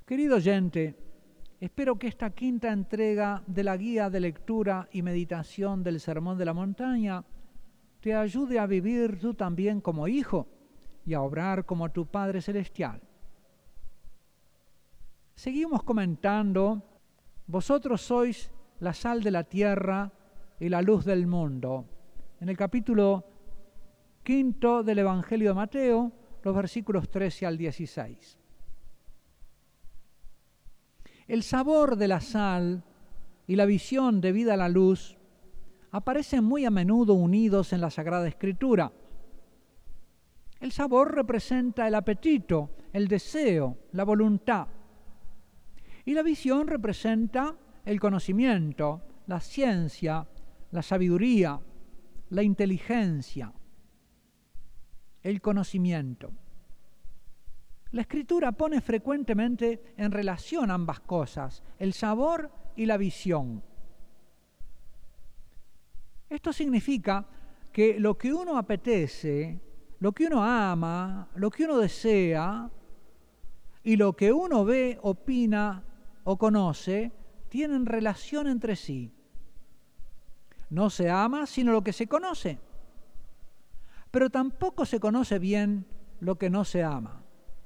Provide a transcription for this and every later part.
Querido oyente, espero que esta quinta entrega de la guía de lectura y meditación del Sermón de la Montaña te ayude a vivir tú también como hijo y a obrar como tu Padre Celestial. Seguimos comentando, vosotros sois la sal de la tierra y la luz del mundo. En el capítulo 5 del Evangelio de Mateo, los versículos 13 al 16. El sabor de la sal y la visión de vida a la luz aparecen muy a menudo unidos en la Sagrada Escritura. El sabor representa el apetito, el deseo, la voluntad. Y la visión representa el conocimiento, la ciencia, la sabiduría, la inteligencia, el conocimiento. La Escritura pone frecuentemente en relación ambas cosas, el sabor y la visión. Esto significa que lo que uno apetece, lo que uno ama, lo que uno desea y lo que uno ve, opina o conoce, tienen relación entre sí. No se ama sino lo que se conoce, pero tampoco se conoce bien lo que no se ama.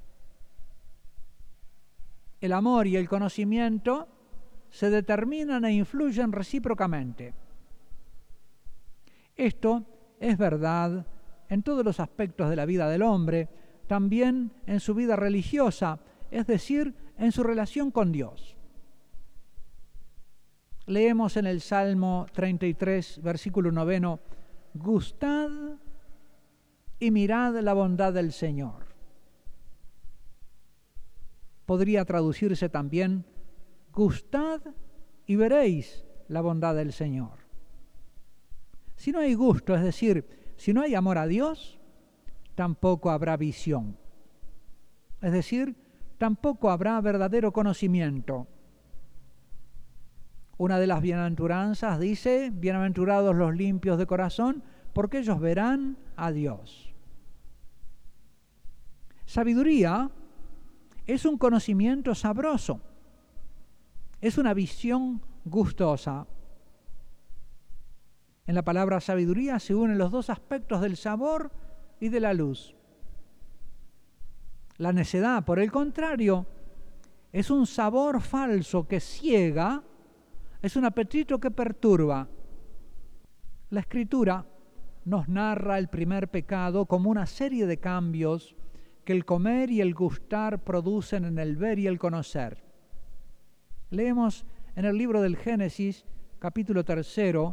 El amor y el conocimiento se determinan e influyen recíprocamente. Esto es verdad en todos los aspectos de la vida del hombre, también en su vida religiosa, es decir, en su relación con Dios. Leemos en el Salmo 33, versículo 9, «Gustad y mirad la bondad del Señor». Podría traducirse también, «Gustad y veréis la bondad del Señor». Si no hay gusto, es decir, si no hay amor a Dios, tampoco habrá visión. Es decir, tampoco habrá verdadero conocimiento. Una de las bienaventuranzas dice, «Bienaventurados los limpios de corazón, porque ellos verán a Dios». Sabiduría es un conocimiento sabroso, es una visión gustosa. En la palabra sabiduría se unen los dos aspectos del sabor y de la luz. La necedad, por el contrario, es un sabor falso que ciega, es un apetito que perturba. La Escritura nos narra el primer pecado como una serie de cambios que el comer y el gustar producen en el ver y el conocer. Leemos en el libro del Génesis, capítulo 3,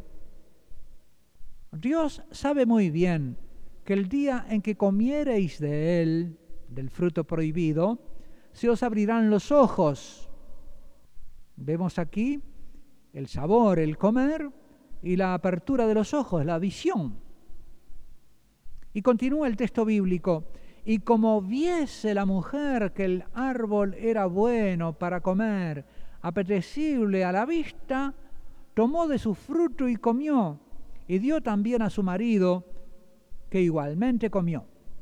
«Dios sabe muy bien que el día en que comiereis de él, del fruto prohibido, se os abrirán los ojos». Vemos aquí el sabor, el comer y la apertura de los ojos, la visión. Y continúa el texto bíblico, «Y como viese la mujer que el árbol era bueno para comer, apetecible a la vista, tomó de su fruto y comió, y dio también a su marido, que igualmente comió.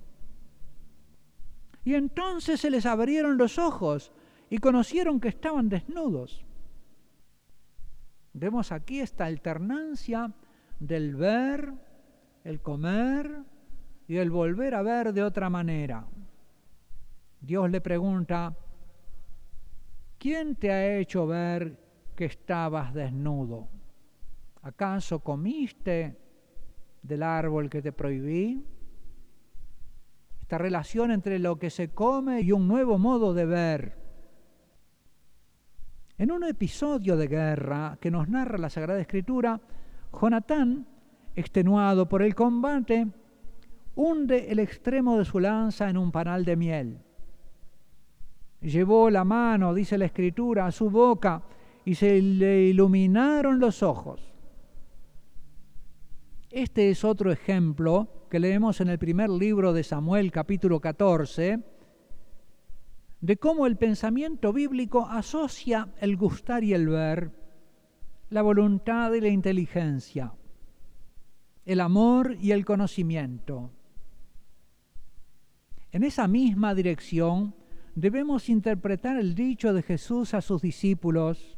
Y entonces se les abrieron los ojos y conocieron que estaban desnudos». Vemos aquí esta alternancia del ver, el comer y el volver a ver de otra manera. Dios le pregunta, ¿quién te ha hecho ver que estabas desnudo? ¿Acaso comiste del árbol que te prohibí? Esta relación entre lo que se come y un nuevo modo de ver. En un episodio de guerra que nos narra la Sagrada Escritura, Jonatán, extenuado por el combate, hunde el extremo de su lanza en un panal de miel. Llevó la mano, dice la Escritura, a su boca y se le iluminaron los ojos. Este es otro ejemplo que leemos en el primer libro de Samuel, capítulo 14, de cómo el pensamiento bíblico asocia el gustar y el ver, la voluntad y la inteligencia, el amor y el conocimiento. En esa misma dirección debemos interpretar el dicho de Jesús a sus discípulos: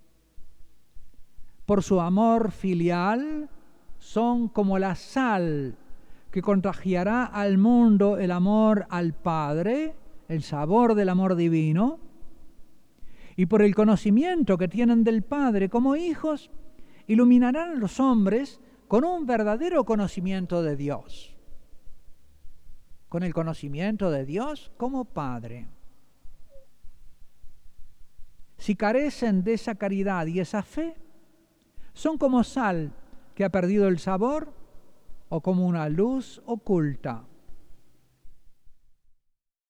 por su amor filial son como la sal que contagiará al mundo el amor al Padre, el sabor del amor divino, y por el conocimiento que tienen del Padre como hijos, iluminarán a los hombres con un verdadero conocimiento de Dios, con el conocimiento de Dios como Padre. Si carecen de esa caridad y esa fe, son como sal que ha perdido el sabor o como una luz oculta.